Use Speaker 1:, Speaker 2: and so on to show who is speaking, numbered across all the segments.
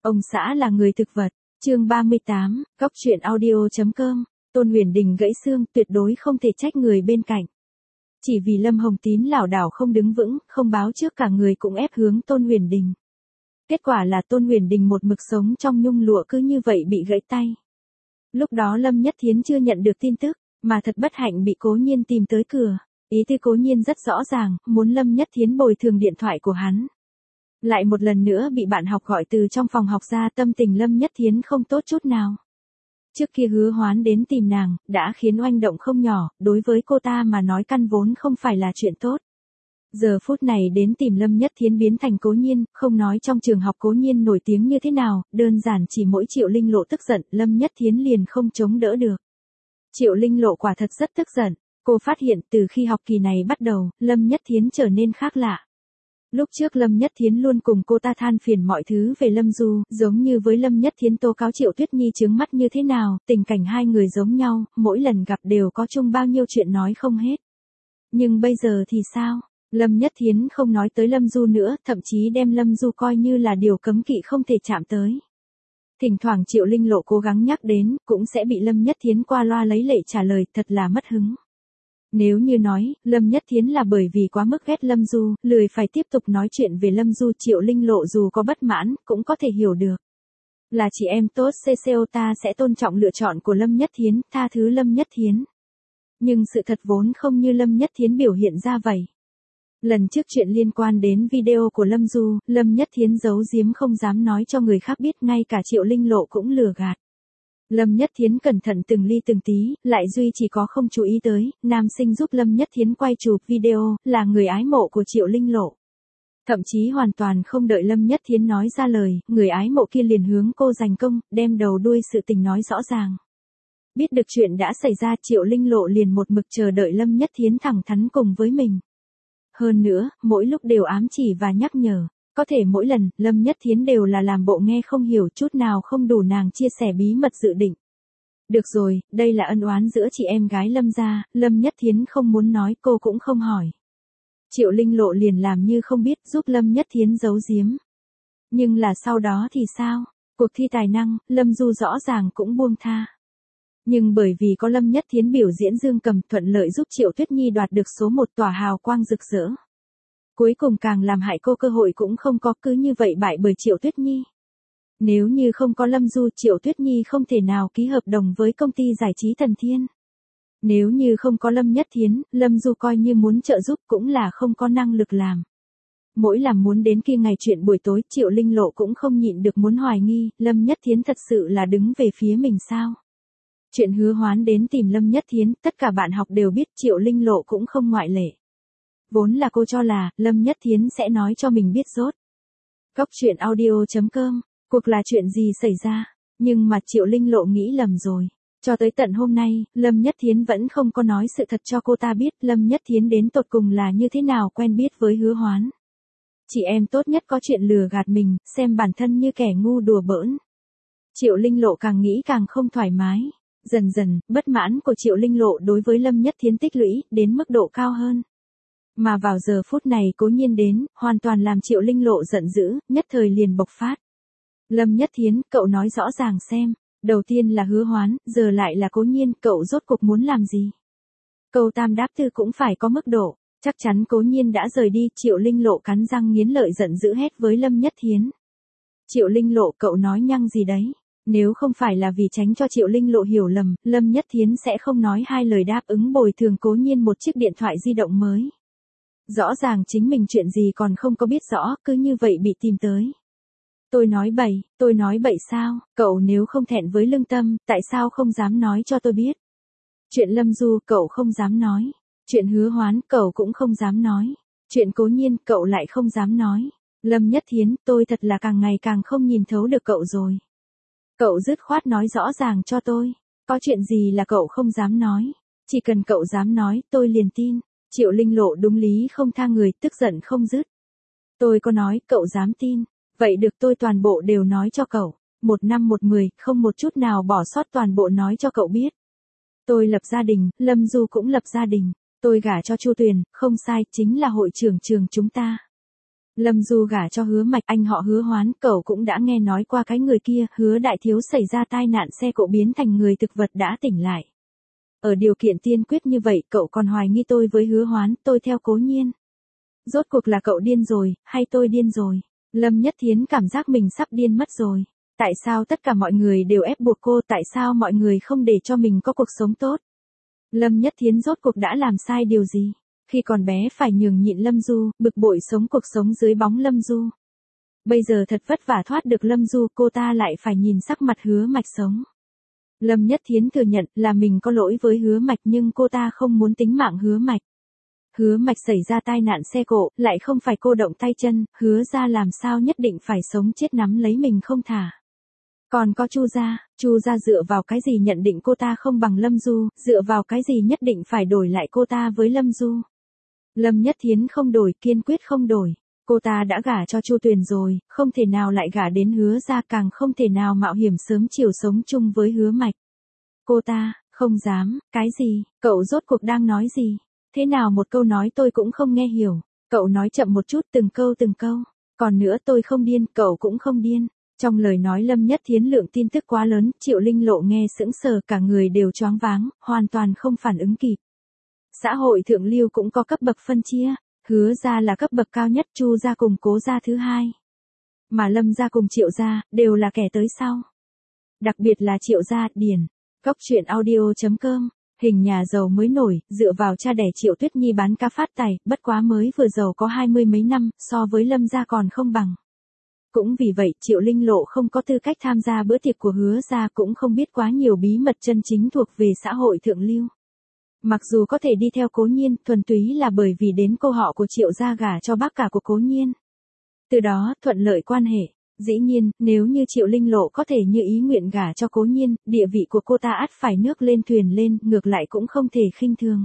Speaker 1: Ông xã là người thực vật. Chương 38, Cóc truyện audio.com. Tôn Huyền Đình gãy xương, tuyệt đối không thể trách người bên cạnh. Chỉ vì Lâm Hồng Tín lảo đảo không đứng vững, không báo trước cả người cũng ép hướng Tôn Huyền Đình. Kết quả là Tôn Huyền Đình một mực sống trong nhung lụa cứ như vậy bị gãy tay. Lúc đó Lâm Nhất Thiến chưa nhận được tin tức, mà thật bất hạnh bị Cố Nhiên tìm tới cửa. Ý tư Cố Nhiên rất rõ ràng, muốn Lâm Nhất Thiến bồi thường điện thoại của hắn. Lại một lần nữa bị bạn học gọi từ trong phòng học ra, tâm tình Lâm Nhất Thiến không tốt chút nào. Trước kia Hứa Hoán đến tìm nàng, đã khiến oanh động không nhỏ, đối với cô ta mà nói căn vốn không phải là chuyện tốt. Giờ phút này đến tìm Lâm Nhất Thiến biến thành Cố Nhiên, không nói trong trường học Cố Nhiên nổi tiếng như thế nào, đơn giản chỉ mỗi Triệu Linh Lộ tức giận, Lâm Nhất Thiến liền không chống đỡ được. Triệu Linh Lộ quả thật rất tức giận, cô phát hiện từ khi học kỳ này bắt đầu, Lâm Nhất Thiến trở nên khác lạ. Lúc trước Lâm Nhất Thiến luôn cùng cô ta than phiền mọi thứ về Lâm Du, giống như với Lâm Nhất Thiến tố cáo Triệu Tuyết Nhi chướng mắt như thế nào, tình cảnh hai người giống nhau, mỗi lần gặp đều có chung bao nhiêu chuyện nói không hết. Nhưng bây giờ thì sao? Lâm Nhất Thiến không nói tới Lâm Du nữa, thậm chí đem Lâm Du coi như là điều cấm kỵ không thể chạm tới. Thỉnh thoảng Triệu Linh Lộ cố gắng nhắc đến, cũng sẽ bị Lâm Nhất Thiến qua loa lấy lệ trả lời, thật là mất hứng. Nếu như nói, Lâm Nhất Thiến là bởi vì quá mức ghét Lâm Du, lười phải tiếp tục nói chuyện về Lâm Du, Triệu Linh Lộ dù có bất mãn, cũng có thể hiểu được. Là chị em tốt CCO, ta sẽ tôn trọng lựa chọn của Lâm Nhất Thiến, tha thứ Lâm Nhất Thiến. Nhưng sự thật vốn không như Lâm Nhất Thiến biểu hiện ra vậy. Lần trước chuyện liên quan đến video của Lâm Du, Lâm Nhất Thiến giấu giếm không dám nói cho người khác biết, ngay cả Triệu Linh Lộ cũng lừa gạt. Lâm Nhất Thiến cẩn thận từng ly từng tí, lại duy chỉ có không chú ý tới, nam sinh giúp Lâm Nhất Thiến quay chụp video, là người ái mộ của Triệu Linh Lộ. Thậm chí hoàn toàn không đợi Lâm Nhất Thiến nói ra lời, người ái mộ kia liền hướng cô giành công, đem đầu đuôi sự tình nói rõ ràng. Biết được chuyện đã xảy ra, Triệu Linh Lộ liền một mực chờ đợi Lâm Nhất Thiến thẳng thắn cùng với mình. Hơn nữa, mỗi lúc đều ám chỉ và nhắc nhở. Có thể mỗi lần, Lâm Nhất Thiến đều là làm bộ nghe không hiểu, chút nào không đủ nàng chia sẻ bí mật dự định. Được rồi, đây là ân oán giữa chị em gái Lâm gia, Lâm Nhất Thiến không muốn nói, cô cũng không hỏi. Triệu Linh Lộ liền làm như không biết, giúp Lâm Nhất Thiến giấu giếm. Nhưng là sau đó thì sao? Cuộc thi tài năng, Lâm Du rõ ràng cũng buông tha. Nhưng bởi vì có Lâm Nhất Thiến biểu diễn dương cầm, thuận lợi giúp Triệu Tuyết Nhi đoạt được số 1 tỏa hào quang rực rỡ. Cuối cùng càng làm hại cô cơ hội cũng không có, cứ như vậy bại bởi Triệu Tuyết Nhi. Nếu như không có Lâm Du, Triệu Tuyết Nhi không thể nào ký hợp đồng với công ty giải trí Thần Thiên. Nếu như không có Lâm Nhất Thiến, Lâm Du coi như muốn trợ giúp cũng là không có năng lực làm. Mỗi làm muốn đến kia ngày chuyện buổi tối, Triệu Linh Lộ cũng không nhịn được muốn hoài nghi, Lâm Nhất Thiến thật sự là đứng về phía mình sao? Chuyện Hứa Hoán đến tìm Lâm Nhất Thiến, tất cả bạn học đều biết, Triệu Linh Lộ cũng không ngoại lệ. Vốn là cô cho là, Lâm Nhất Thiến sẽ nói cho mình biết rốt. Cóc truyện audio.com, cuộc là chuyện gì xảy ra, nhưng mà Triệu Linh Lộ nghĩ lầm rồi. Cho tới tận hôm nay, Lâm Nhất Thiến vẫn không có nói sự thật cho cô ta biết, Lâm Nhất Thiến đến tột cùng là như thế nào quen biết với Hứa Hoán. Chị em tốt nhất có chuyện lừa gạt mình, xem bản thân như kẻ ngu đùa bỡn. Triệu Linh Lộ càng nghĩ càng không thoải mái. Dần dần, bất mãn của Triệu Linh Lộ đối với Lâm Nhất Thiến tích lũy, đến mức độ cao hơn. Mà vào giờ phút này Cố Nhiên đến, hoàn toàn làm Triệu Linh Lộ giận dữ, nhất thời liền bộc phát. Lâm Nhất Thiến, cậu nói rõ ràng xem, đầu tiên là Hứa Hoán, giờ lại là Cố Nhiên, cậu rốt cuộc muốn làm gì? Câu tam đáp tư cũng phải có mức độ, chắc chắn Cố Nhiên đã rời đi, Triệu Linh Lộ cắn răng nghiến lợi giận dữ hét với Lâm Nhất Thiến. Triệu Linh Lộ, cậu nói nhăng gì đấy? Nếu không phải là vì tránh cho Triệu Linh Lộ hiểu lầm, Lâm Nhất Thiến sẽ không nói hai lời đáp ứng bồi thường Cố Nhiên một chiếc điện thoại di động mới. Rõ ràng chính mình chuyện gì còn không có biết rõ, cứ như vậy bị tìm tới. Tôi nói bậy sao, cậu nếu không thẹn với lương tâm, tại sao không dám nói cho tôi biết? Chuyện Lâm Du, cậu không dám nói. Chuyện Hứa Hoán, cậu cũng không dám nói. Chuyện Cố Nhiên, cậu lại không dám nói. Lâm Nhất Thiến, tôi thật là càng ngày càng không nhìn thấu được cậu rồi. Cậu dứt khoát nói rõ ràng cho tôi. Có chuyện gì là cậu không dám nói. Chỉ cần cậu dám nói, tôi liền tin. Triệu Linh Lộ đúng lý không tha người, tức giận không dứt. Tôi có nói, cậu dám tin. Vậy được, tôi toàn bộ đều nói cho cậu. 1 năm 1 10, không một chút nào bỏ sót, toàn bộ nói cho cậu biết. Tôi lập gia đình, Lâm Du cũng lập gia đình. Tôi gả cho Chu Tuyền, không sai, chính là hội trưởng trường chúng ta. Lâm Du gả cho Hứa Mạch, anh họ Hứa Hoán, cậu cũng đã nghe nói qua cái người kia, Hứa đại thiếu xảy ra tai nạn xe cộ biến thành người thực vật đã tỉnh lại. Ở điều kiện tiên quyết như vậy, cậu còn hoài nghi tôi với Hứa Hoán, tôi theo Cố Nhiên. Rốt cuộc là cậu điên rồi, hay tôi điên rồi? Lâm Nhất Thiến cảm giác mình sắp điên mất rồi. Tại sao tất cả mọi người đều ép buộc cô, tại sao mọi người không để cho mình có cuộc sống tốt? Lâm Nhất Thiến rốt cuộc đã làm sai điều gì? Khi còn bé phải nhường nhịn Lâm Du, bực bội sống cuộc sống dưới bóng Lâm Du. Bây giờ thật vất vả thoát được Lâm Du, cô ta lại phải nhìn sắc mặt Hứa Mạch sống. Lâm Nhất Thiến thừa nhận là mình có lỗi với Hứa Mạch nhưng cô ta không muốn tính mạng Hứa Mạch. Hứa Mạch xảy ra tai nạn xe cộ, lại không phải cô động tay chân, Hứa ra làm sao nhất định phải sống chết nắm lấy mình không thả. Còn có Chu gia dựa vào cái gì nhận định cô ta không bằng Lâm Du, dựa vào cái gì nhất định phải đổi lại cô ta với Lâm Du. Lâm Nhất Thiến không đổi, kiên quyết không đổi. Cô ta đã gả cho Chu Tuyền rồi, không thể nào lại gả đến Hứa ra, càng không thể nào mạo hiểm sớm chiều sống chung với Hứa Mạch. Cô ta, không dám, cái gì, cậu rốt cuộc đang nói gì? Thế nào một câu nói tôi cũng không nghe hiểu. Cậu nói chậm một chút, từng câu. Còn nữa, tôi không điên, cậu cũng không điên. Trong lời nói Lâm Nhất Thiến lượng tin tức quá lớn, Triệu Linh Lộ nghe sững sờ, cả người đều choáng váng, hoàn toàn không phản ứng kịp. Xã hội thượng lưu cũng có cấp bậc phân chia, Hứa gia là cấp bậc cao nhất, Chu gia cùng Cố gia thứ hai. Mà Lâm gia cùng Triệu gia, đều là kẻ tới sau. Đặc biệt là Triệu gia, Điền. Cóc truyện audio.com. Hình nhà giàu mới nổi, dựa vào cha đẻ Triệu Tuyết Nhi bán cá phát tài, bất quá mới vừa giàu có 20 mấy năm, so với Lâm gia còn không bằng. Cũng vì vậy, Triệu Linh Lộ không có tư cách tham gia bữa tiệc của Hứa gia, cũng không biết quá nhiều bí mật chân chính thuộc về xã hội thượng lưu. Mặc dù có thể đi theo Cố Nhiên, thuần túy là bởi vì đến cô họ của Triệu gia gả cho bác cả của Cố Nhiên. Từ đó, thuận lợi quan hệ. Dĩ nhiên, nếu như Triệu Linh Lộ có thể như ý nguyện gả cho Cố Nhiên, địa vị của cô ta ắt phải nước lên thuyền lên, ngược lại cũng không thể khinh thường.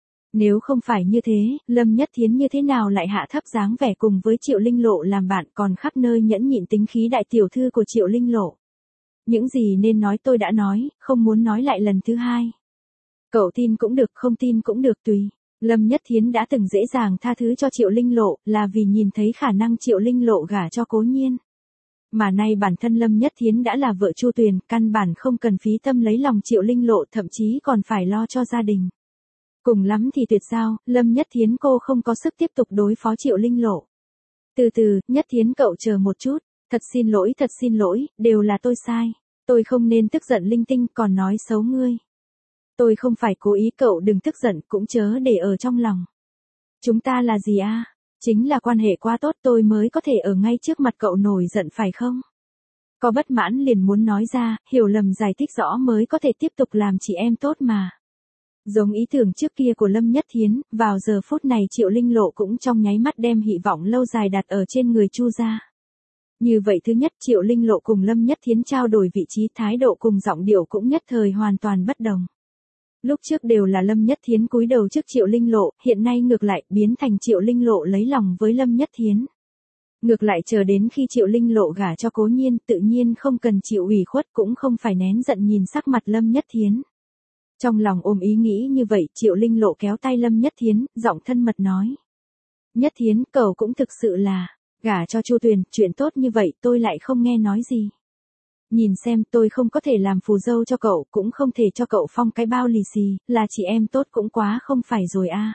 Speaker 1: Nếu không phải như thế, Lâm Nhất Thiến như thế nào lại hạ thấp dáng vẻ cùng với Triệu Linh Lộ làm bạn, còn khắp nơi nhẫn nhịn tính khí đại tiểu thư của Triệu Linh Lộ. Những gì nên nói tôi đã nói, không muốn nói lại lần thứ hai. Cậu tin cũng được, không tin cũng được, tùy. Lâm Nhất Thiến đã từng dễ dàng tha thứ cho Triệu Linh Lộ, là vì nhìn thấy khả năng Triệu Linh Lộ gả cho Cố Nhiên. Mà nay bản thân Lâm Nhất Thiến đã là vợ Chu Tuyền, căn bản không cần phí tâm lấy lòng Triệu Linh Lộ, thậm chí còn phải lo cho gia đình. Cùng lắm thì tuyệt giao, Lâm Nhất Thiến cô không có sức tiếp tục đối phó Triệu Linh Lộ. Từ từ, Nhất Thiến cậu chờ một chút, thật xin lỗi, đều là tôi sai. Tôi không nên tức giận linh tinh, còn nói xấu ngươi. Tôi không phải cố ý, cậu đừng tức giận, cũng chớ để ở trong lòng. Chúng ta là gì a? Chính là quan hệ quá tốt tôi mới có thể ở ngay trước mặt cậu nổi giận phải không? Có bất mãn liền muốn nói ra, hiểu lầm giải thích rõ mới có thể tiếp tục làm chị em tốt mà. Giống ý tưởng trước kia của Lâm Nhất Thiến, vào giờ phút này Triệu Linh Lộ cũng trong nháy mắt đem hy vọng lâu dài đặt ở trên người Chu gia. Như vậy thứ nhất, Triệu Linh Lộ cùng Lâm Nhất Thiến trao đổi vị trí, thái độ cùng giọng điệu cũng nhất thời hoàn toàn bất đồng. Lúc trước đều là Lâm Nhất Thiến cúi đầu trước Triệu Linh Lộ, hiện nay ngược lại biến thành Triệu Linh Lộ lấy lòng với Lâm Nhất Thiến. Ngược lại chờ đến khi Triệu Linh Lộ gả cho Cố Nhiên, tự nhiên không cần chịu ủy khuất, cũng không phải nén giận nhìn sắc mặt Lâm Nhất Thiến. Trong lòng ôm ý nghĩ như vậy, Triệu Linh Lộ kéo tay Lâm Nhất Thiến, giọng thân mật nói. Nhất Thiến, cậu cũng thực sự là, gả cho Chu Tuyền, chuyện tốt như vậy tôi lại không nghe nói gì. Nhìn xem, tôi không có thể làm phù dâu cho cậu, cũng không thể cho cậu phong cái bao lì xì, là chị em tốt cũng quá không phải rồi a.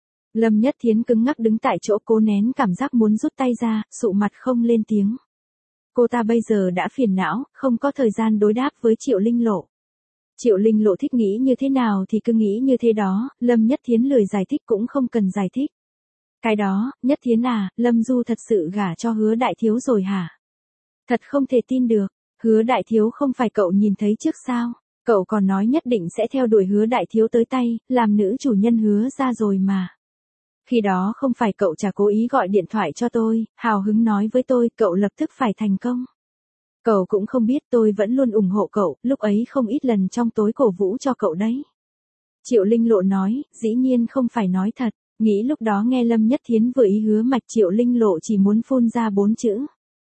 Speaker 1: Lâm Nhất Thiến cứng ngắc đứng tại chỗ, cố nén cảm giác muốn rút tay ra, sụ mặt không lên tiếng. Cô ta bây giờ đã phiền não, không có thời gian đối đáp với Triệu Linh Lộ. Triệu Linh Lộ thích nghĩ như thế nào thì cứ nghĩ như thế đó, Lâm Nhất Thiến lười giải thích cũng không cần giải thích. Cái đó, Nhất Thiến à, Lâm Du thật sự gả cho Hứa đại thiếu rồi hả? Thật không thể tin được, Hứa đại thiếu không phải cậu nhìn thấy trước sao? Cậu còn nói nhất định sẽ theo đuổi Hứa đại thiếu tới tay, làm nữ chủ nhân Hứa ra rồi mà. Khi đó không phải cậu chả cố ý gọi điện thoại cho tôi, hào hứng nói với tôi cậu lập tức phải thành công. Cậu cũng không biết tôi vẫn luôn ủng hộ cậu, lúc ấy không ít lần trong tối cổ vũ cho cậu đấy. Triệu Linh Lộ nói, dĩ nhiên không phải nói thật, nghĩ lúc đó nghe Lâm Nhất Thiến vừa ý Hứa Mạch, Triệu Linh Lộ chỉ muốn phun ra 4 chữ.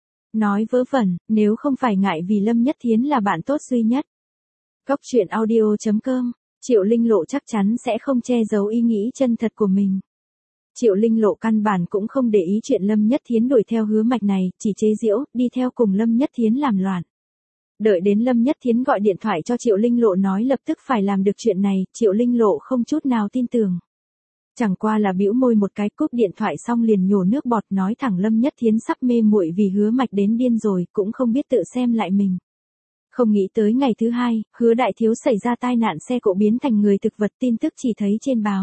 Speaker 1: Nói vớ vẩn, nếu không phải ngại vì Lâm Nhất Thiến là bạn tốt duy nhất. Cóc truyện audio.com, Triệu Linh Lộ chắc chắn sẽ không che giấu ý nghĩ chân thật của mình. Triệu Linh Lộ căn bản cũng không để ý chuyện Lâm Nhất Thiến đuổi theo Hứa Mạch này, chỉ chế giễu, đi theo cùng Lâm Nhất Thiến làm loạn. Đợi đến Lâm Nhất Thiến gọi điện thoại cho Triệu Linh Lộ nói lập tức phải làm được chuyện này, Triệu Linh Lộ không chút nào tin tưởng. Chẳng qua là bĩu môi một cái, cúp điện thoại xong liền nhổ nước bọt, nói thẳng Lâm Nhất Thiến sắp mê muội vì Hứa Mạch đến điên rồi, cũng không biết tự xem lại mình. Không nghĩ tới ngày thứ hai, Hứa đại thiếu xảy ra tai nạn xe cộ biến thành người thực vật, tin tức chỉ thấy trên báo.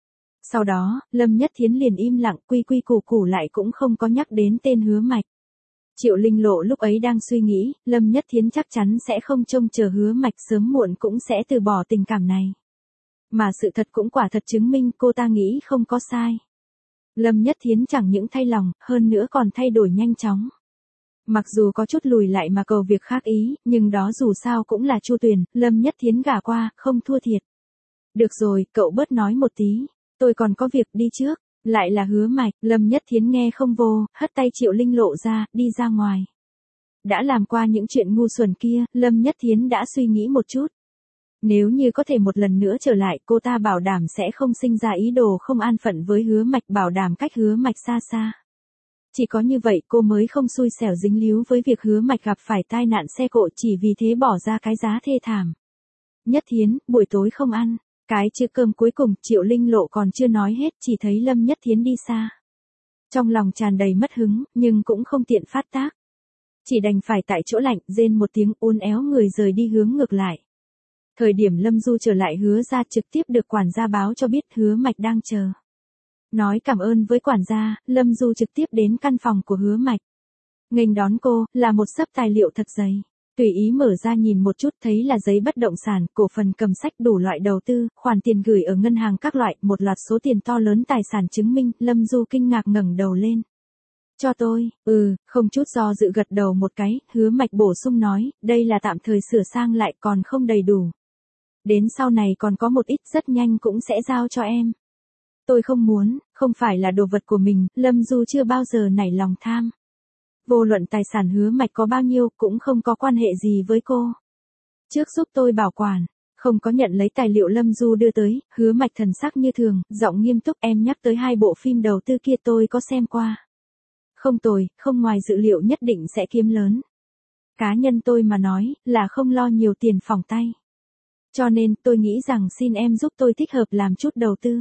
Speaker 1: Sau đó, Lâm Nhất Thiến liền im lặng, quy quy củ củ lại cũng không có nhắc đến tên Hứa Mạch. Triệu Linh Lộ lúc ấy đang suy nghĩ, Lâm Nhất Thiến chắc chắn sẽ không trông chờ Hứa Mạch, sớm muộn cũng sẽ từ bỏ tình cảm này. Mà sự thật cũng quả thật chứng minh cô ta nghĩ không có sai. Lâm Nhất Thiến chẳng những thay lòng, hơn nữa còn thay đổi nhanh chóng. Mặc dù có chút lùi lại mà cầu việc khác ý, nhưng đó dù sao cũng là Chu Tuyền, Lâm Nhất Thiến gả qua, không thua thiệt. Được rồi, cậu bớt nói một tí, tôi còn có việc đi trước. Lại là Hứa Mạch, Lâm Nhất Thiến nghe không vô, hất tay Triệu Linh Lộ ra, đi ra ngoài. Đã làm qua những chuyện ngu xuẩn kia, Lâm Nhất Thiến đã suy nghĩ một chút. Nếu như có thể một lần nữa trở lại, cô ta bảo đảm sẽ không sinh ra ý đồ không an phận với Hứa Mạch, bảo đảm cách Hứa Mạch xa xa. Chỉ có như vậy cô mới không xui xẻo dính líu với việc Hứa Mạch gặp phải tai nạn xe cộ, chỉ vì thế bỏ ra cái giá thê thảm. Nhất Thiến, buổi tối không ăn. Cái chữ cơm cuối cùng, Triệu Linh Lộ còn chưa nói hết, chỉ thấy Lâm Nhất Thiến đi xa. Trong lòng tràn đầy mất hứng, nhưng cũng không tiện phát tác. Chỉ đành phải tại chỗ lạnh, rên một tiếng, uốn éo người rời đi hướng ngược lại. Thời điểm Lâm Du trở lại Hứa ra, trực tiếp được quản gia báo cho biết Hứa Mạch đang chờ. Nói cảm ơn với quản gia, Lâm Du trực tiếp đến căn phòng của Hứa Mạch. Nghênh đón cô, là một xấp tài liệu thật dày. Tùy ý mở ra nhìn một chút, thấy là giấy bất động sản, cổ phần cầm sách, đủ loại đầu tư, khoản tiền gửi ở ngân hàng các loại, một loạt số tiền to lớn tài sản chứng minh. Lâm Du kinh ngạc ngẩng đầu lên. Cho tôi, không chút do dự gật đầu một cái. Hứa Mạch bổ sung nói, đây là tạm thời sửa sang lại, còn không đầy đủ. Đến sau này còn có một ít, rất nhanh cũng sẽ giao cho em. Tôi không muốn, không phải là đồ vật của mình. Lâm Du chưa bao giờ nảy lòng tham. Vô luận tài sản Hứa Mạch có bao nhiêu, cũng không có quan hệ gì với cô. Trước giúp tôi bảo quản, không có nhận lấy tài liệu Lâm Du đưa tới, Hứa Mạch thần sắc như thường, giọng nghiêm túc, em nhắc tới 2 bộ phim đầu tư kia tôi có xem qua. Không tồi, không ngoài dự liệu, nhất định sẽ kiếm lớn. Cá nhân tôi mà nói, là không lo nhiều tiền phỏng tay. Cho nên, tôi nghĩ rằng xin em giúp tôi thích hợp làm chút đầu tư.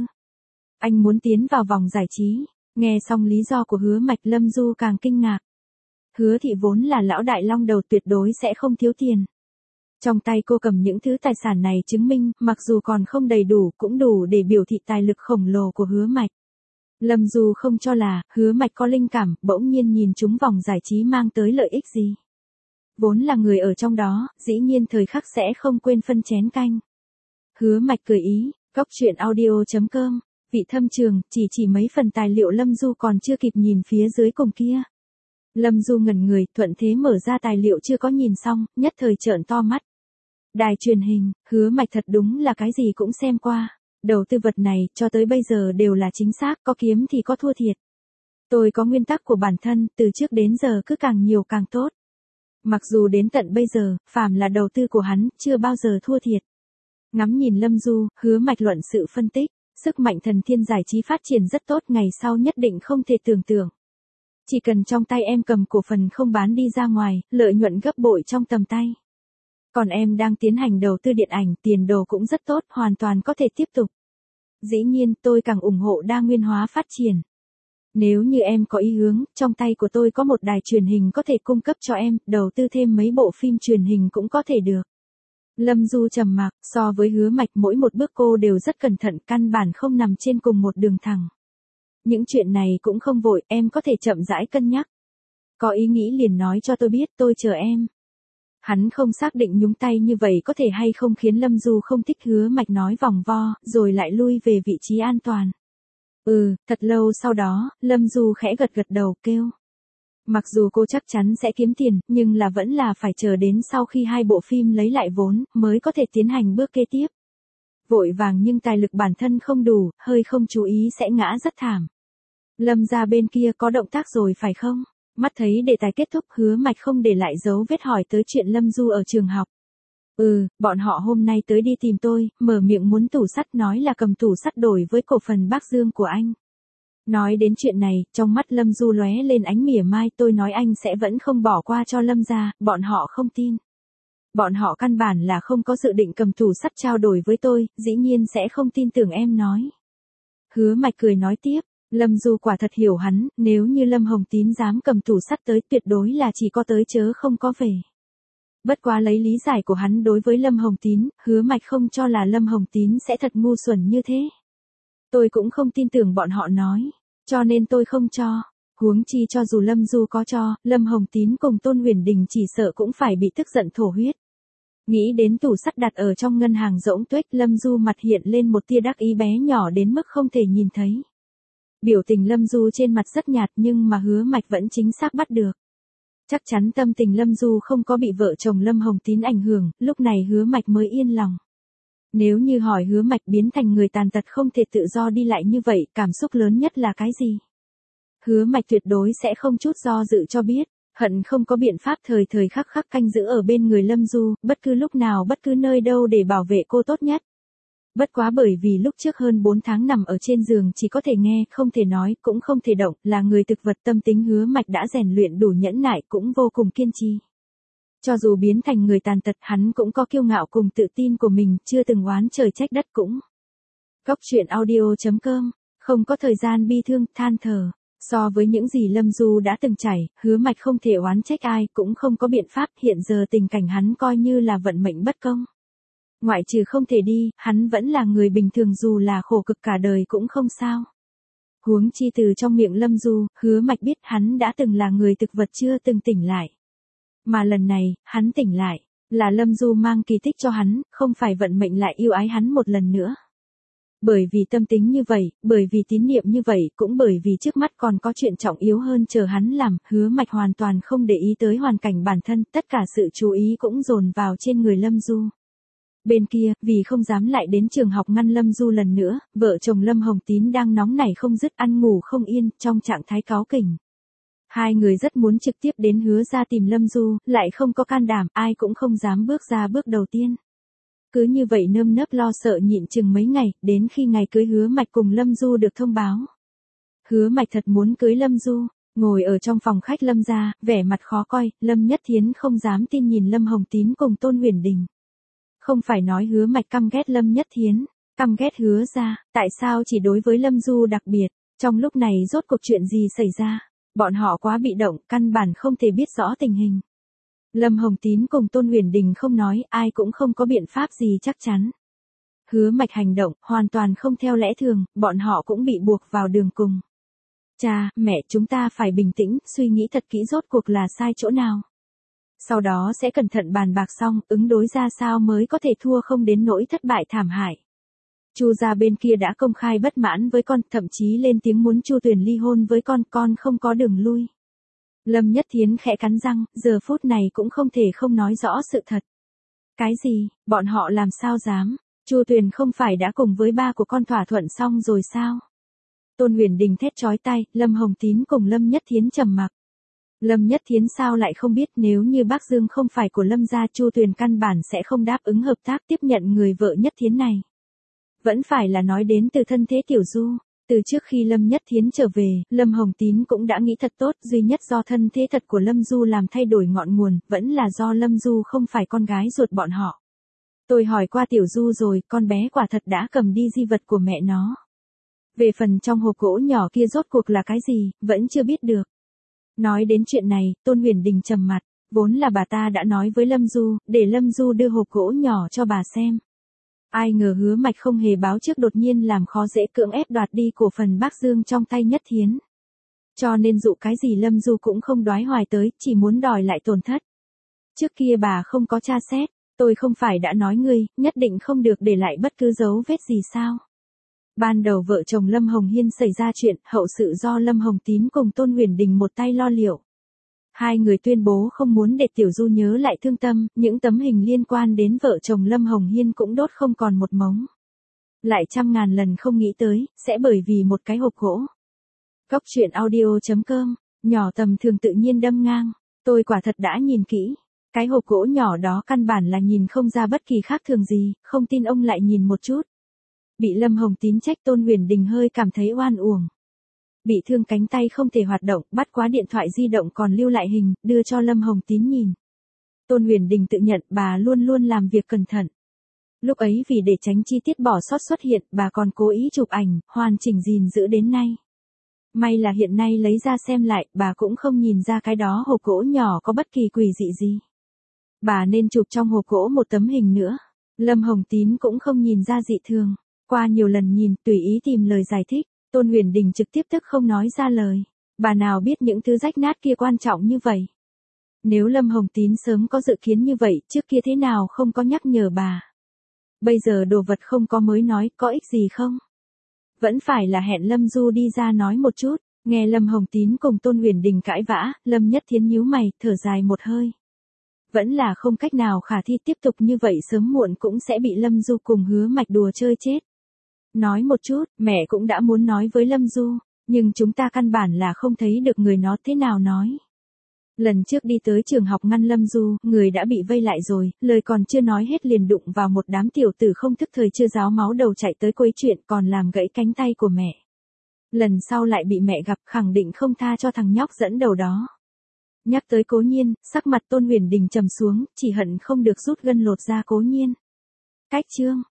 Speaker 1: Anh muốn tiến vào vòng giải trí. Nghe xong lý do của Hứa Mạch, Lâm Du càng kinh ngạc. Hứa thị vốn là lão đại long đầu, tuyệt đối sẽ không thiếu tiền. Trong tay cô cầm những thứ tài sản này chứng minh, mặc dù còn không đầy đủ, cũng đủ để biểu thị tài lực khổng lồ của Hứa Mạch. Lâm Du không cho là, Hứa Mạch có linh cảm, bỗng nhiên nhìn chúng vòng giải trí mang tới lợi ích gì. Vốn là người ở trong đó, dĩ nhiên thời khắc sẽ không quên phân chén canh. Hứa Mạch cười ý, góc truyện audio.com, vị thâm trường, chỉ mấy phần tài liệu Lâm Du còn chưa kịp nhìn phía dưới cùng kia. Lâm Du ngẩn người, thuận thế mở ra tài liệu chưa có nhìn xong, nhất thời trợn to mắt. Đài truyền hình, Hứa Mạch thật đúng là cái gì cũng xem qua. Đầu tư vật này, cho tới bây giờ đều là chính xác, có kiếm thì có thua thiệt. Tôi có nguyên tắc của bản thân, từ trước đến giờ cứ càng nhiều càng tốt. Mặc dù đến tận bây giờ, phàm là đầu tư của hắn, chưa bao giờ thua thiệt. Ngắm nhìn Lâm Du, Hứa Mạch luận sự phân tích, sức mạnh thần thiên giải trí phát triển rất tốt, ngày sau nhất định không thể tưởng tượng. Chỉ cần trong tay em cầm cổ phần không bán đi ra ngoài, lợi nhuận gấp bội trong tầm tay. Còn em đang tiến hành đầu tư điện ảnh, tiền đồ cũng rất tốt, hoàn toàn có thể tiếp tục. Dĩ nhiên, tôi càng ủng hộ đa nguyên hóa phát triển. Nếu như em có ý hướng, trong tay của tôi có một đài truyền hình có thể cung cấp cho em, đầu tư thêm mấy bộ phim truyền hình cũng có thể được. Lâm Du trầm mặc, so với Hứa Mạch mỗi một bước cô đều rất cẩn thận, căn bản không nằm trên cùng một đường thẳng. Những chuyện này cũng không vội, em có thể chậm rãi cân nhắc. Có ý nghĩ liền nói cho tôi biết, tôi chờ em. Hắn không xác định nhúng tay như vậy có thể hay không khiến Lâm Du không thích. Hứa Mạch nói vòng vo, rồi lại lui về vị trí an toàn. Thật lâu sau đó, Lâm Du khẽ gật đầu kêu. Mặc dù cô chắc chắn sẽ kiếm tiền, nhưng vẫn là phải chờ đến sau khi 2 bộ phim lấy lại vốn, mới có thể tiến hành bước kế tiếp. Vội vàng nhưng tài lực bản thân không đủ, hơi không chú ý sẽ ngã rất thảm. Lâm gia bên kia có động tác rồi phải không? Mắt thấy đề tài kết thúc, Hứa Mạch không để lại dấu vết hỏi tới chuyện Lâm Du ở trường học. Bọn họ hôm nay tới đi tìm tôi, mở miệng muốn tủ sắt, nói là cầm tủ sắt đổi với cổ phần Bác Dương của anh. Nói đến chuyện này, trong mắt Lâm Du lóe lên ánh mỉa mai, tôi nói anh sẽ vẫn không bỏ qua cho Lâm gia, bọn họ không tin. Bọn họ căn bản là không có dự định cầm tủ sắt trao đổi với tôi, dĩ nhiên sẽ không tin tưởng em nói. Hứa Mạch cười nói tiếp, Lâm Du quả thật hiểu hắn, nếu như Lâm Hồng Tín dám cầm tủ sắt tới tuyệt đối là chỉ có tới chớ không có về. Bất quá lấy lý giải của hắn đối với Lâm Hồng Tín, Hứa Mạch không cho là Lâm Hồng Tín sẽ thật ngu xuẩn như thế. Tôi cũng không tin tưởng bọn họ nói, cho nên tôi không cho. Huống chi cho dù Lâm Du có cho, Lâm Hồng Tín cùng Tôn Huyền Đình chỉ sợ cũng phải bị tức giận thổ huyết. Nghĩ đến tủ sắt đặt ở trong ngân hàng rỗng tuếch, Lâm Du mặt hiện lên một tia đắc ý bé nhỏ đến mức không thể nhìn thấy. Biểu tình Lâm Du trên mặt rất nhạt nhưng mà Hứa Mạch vẫn chính xác bắt được. Chắc chắn tâm tình Lâm Du không có bị vợ chồng Lâm Hồng Tín ảnh hưởng, lúc này Hứa Mạch mới yên lòng. Nếu như hỏi Hứa Mạch biến thành người tàn tật không thể tự do đi lại như vậy, cảm xúc lớn nhất là cái gì? Hứa Mạch tuyệt đối sẽ không chút do dự cho biết, hận không có biện pháp thời thời khắc khắc canh giữ ở bên người Lâm Du, bất cứ lúc nào bất cứ nơi đâu để bảo vệ cô tốt nhất. Bất quá bởi vì lúc trước hơn 4 tháng nằm ở trên giường chỉ có thể nghe, không thể nói, cũng không thể động, là người thực vật tâm tính Hứa Mạch đã rèn luyện đủ nhẫn nại cũng vô cùng kiên trì. Cho dù biến thành người tàn tật hắn cũng có kiêu ngạo cùng tự tin của mình, chưa từng oán trời trách đất cũng. Góc truyện audio.com, không có thời gian bi thương, than thở. So với những gì Lâm Du đã từng trải, Hứa Mạch không thể oán trách ai, cũng không có biện pháp, hiện giờ tình cảnh hắn coi như là vận mệnh bất công. Ngoại trừ không thể đi, hắn vẫn là người bình thường dù là khổ cực cả đời cũng không sao. Huống chi từ trong miệng Lâm Du, Hứa Mạch biết hắn đã từng là người thực vật chưa từng tỉnh lại. Mà lần này, hắn tỉnh lại, là Lâm Du mang kỳ tích cho hắn, không phải vận mệnh lại yêu ái hắn một lần nữa. Bởi vì tâm tính như vậy, bởi vì tín niệm như vậy, cũng bởi vì trước mắt còn có chuyện trọng yếu hơn chờ hắn làm, Hứa Mạch hoàn toàn không để ý tới hoàn cảnh bản thân, tất cả sự chú ý cũng dồn vào trên người Lâm Du. Bên kia, vì không dám lại đến trường học ngăn Lâm Du lần nữa, vợ chồng Lâm Hồng Tín đang nóng nảy không dứt, ăn ngủ không yên, trong trạng thái cáu kỉnh. Hai người rất muốn trực tiếp đến Hứa ra tìm Lâm Du, lại không có can đảm, ai cũng không dám bước ra bước đầu tiên. Cứ như vậy nơm nớp lo sợ nhịn chừng mấy ngày, đến khi ngày cưới Hứa Mạch cùng Lâm Du được thông báo. Hứa Mạch thật muốn cưới Lâm Du, ngồi ở trong phòng khách Lâm gia, vẻ mặt khó coi, Lâm Nhất Thiến không dám tin nhìn Lâm Hồng Tín cùng Tôn Huyền Đình. Không phải nói Hứa Mạch căm ghét Lâm Nhất Thiến, căm ghét Hứa ra, tại sao chỉ đối với Lâm Du đặc biệt, trong lúc này rốt cuộc chuyện gì xảy ra, bọn họ quá bị động, căn bản không thể biết rõ tình hình. Lâm Hồng Tín cùng Tôn Huyền Đình không nói, ai cũng không có biện pháp gì chắc chắn. Hứa Mạch hành động, hoàn toàn không theo lẽ thường, bọn họ cũng bị buộc vào đường cùng. Cha, mẹ, chúng ta phải bình tĩnh, suy nghĩ thật kỹ rốt cuộc là sai chỗ nào. Sau đó sẽ cẩn thận bàn bạc xong, ứng đối ra sao mới có thể thua không đến nỗi thất bại thảm hại. Chu gia bên kia đã công khai bất mãn với con, thậm chí lên tiếng muốn Chu Tuyền ly hôn với con không có đường lui. Lâm Nhất Thiến khẽ cắn răng, giờ phút này cũng không thể không nói rõ sự thật. Cái gì, bọn họ làm sao dám, Chu Tuyền không phải đã cùng với ba của con thỏa thuận xong rồi sao? Tôn Huyền Đình thét chói tai, Lâm Hồng Tín cùng Lâm Nhất Thiến trầm mặc. Lâm Nhất Thiến sao lại không biết nếu như Bác Dương không phải của Lâm gia, Chu Tuyền căn bản sẽ không đáp ứng hợp tác tiếp nhận người vợ Nhất Thiến này. Vẫn phải là nói đến từ thân thế Tiểu Du. Từ trước khi Lâm Nhất Thiến trở về, Lâm Hồng Tín cũng đã nghĩ thật tốt, duy nhất do thân thế thật của Lâm Du làm thay đổi ngọn nguồn, vẫn là do Lâm Du không phải con gái ruột bọn họ. Tôi hỏi qua Tiểu Du rồi, con bé quả thật đã cầm đi di vật của mẹ nó. Về phần trong hộp gỗ nhỏ kia rốt cuộc là cái gì, vẫn chưa biết được. Nói đến chuyện này, Tôn Huyền Đình trầm mặt, vốn là bà ta đã nói với Lâm Du, để Lâm Du đưa hộp gỗ nhỏ cho bà xem. Ai ngờ Hứa Mạch không hề báo trước đột nhiên làm khó dễ cưỡng ép đoạt đi cổ phần Bác Dương trong tay Nhất Thiến. Cho nên dụ cái gì Lâm Du cũng không đoái hoài tới, chỉ muốn đòi lại tổn thất. Trước kia bà không có tra xét, tôi không phải đã nói ngươi, nhất định không được để lại bất cứ dấu vết gì sao. Ban đầu vợ chồng Lâm Hồng Hiên xảy ra chuyện, hậu sự do Lâm Hồng Tín cùng Tôn Huyền Đình một tay lo liệu. Hai người tuyên bố không muốn để Tiểu Du nhớ lại thương tâm, những tấm hình liên quan đến vợ chồng Lâm Hồng Hiên cũng đốt không còn một mống. Lại trăm ngàn lần không nghĩ tới, sẽ bởi vì một cái hộp gỗ. Góc truyện audio.com, nhỏ tầm thường tự nhiên đâm ngang, tôi quả thật đã nhìn kỹ. Cái hộp gỗ nhỏ đó căn bản là nhìn không ra bất kỳ khác thường gì, không tin ông lại nhìn một chút. Bị Lâm Hồng Tín trách, Tôn Huyền Đình hơi cảm thấy oan uổng. Bị thương cánh tay không thể hoạt động, bắt quá điện thoại di động còn lưu lại hình, đưa cho Lâm Hồng Tín nhìn. Tôn Huyền Đình tự nhận bà luôn luôn làm việc cẩn thận. Lúc ấy vì để tránh chi tiết bỏ sót xuất hiện, bà còn cố ý chụp ảnh, hoàn chỉnh gìn giữ đến nay. May là hiện nay lấy ra xem lại, bà cũng không nhìn ra cái đó hộp gỗ nhỏ có bất kỳ quỷ dị gì. Bà nên chụp trong hộp gỗ một tấm hình nữa. Lâm Hồng Tín cũng không nhìn ra dị thường. Qua nhiều lần nhìn, tùy ý tìm lời giải thích, Tôn Huyền Đình trực tiếp tức không nói ra lời. Bà nào biết những thứ rách nát kia quan trọng như vậy. Nếu Lâm Hồng Tín sớm có dự kiến như vậy, trước kia thế nào không có nhắc nhở bà. Bây giờ đồ vật không có mới nói, có ích gì không? Vẫn phải là hẹn Lâm Du đi ra nói một chút. Nghe Lâm Hồng Tín cùng Tôn Huyền Đình cãi vã, Lâm Nhất Thiến nhíu mày, thở dài một hơi. Vẫn là không cách nào khả thi, tiếp tục như vậy sớm muộn cũng sẽ bị Lâm Du cùng Hứa Mạch đùa chơi chết. Nói một chút, mẹ cũng đã muốn nói với Lâm Du, nhưng chúng ta căn bản là không thấy được người nó thế nào nói. Lần trước đi tới trường học ngăn Lâm Du, người đã bị vây lại rồi, lời còn chưa nói hết liền đụng vào một đám tiểu tử không thức thời chưa ráo máu đầu chạy tới quấy chuyện, còn làm gãy cánh tay của mẹ. Lần sau lại bị mẹ gặp, khẳng định không tha cho thằng nhóc dẫn đầu đó. Nhắc tới Cố Nhiên, sắc mặt Tôn Huyền Đình trầm xuống, chỉ hận không được rút gân lột da Cố Nhiên. Cách chương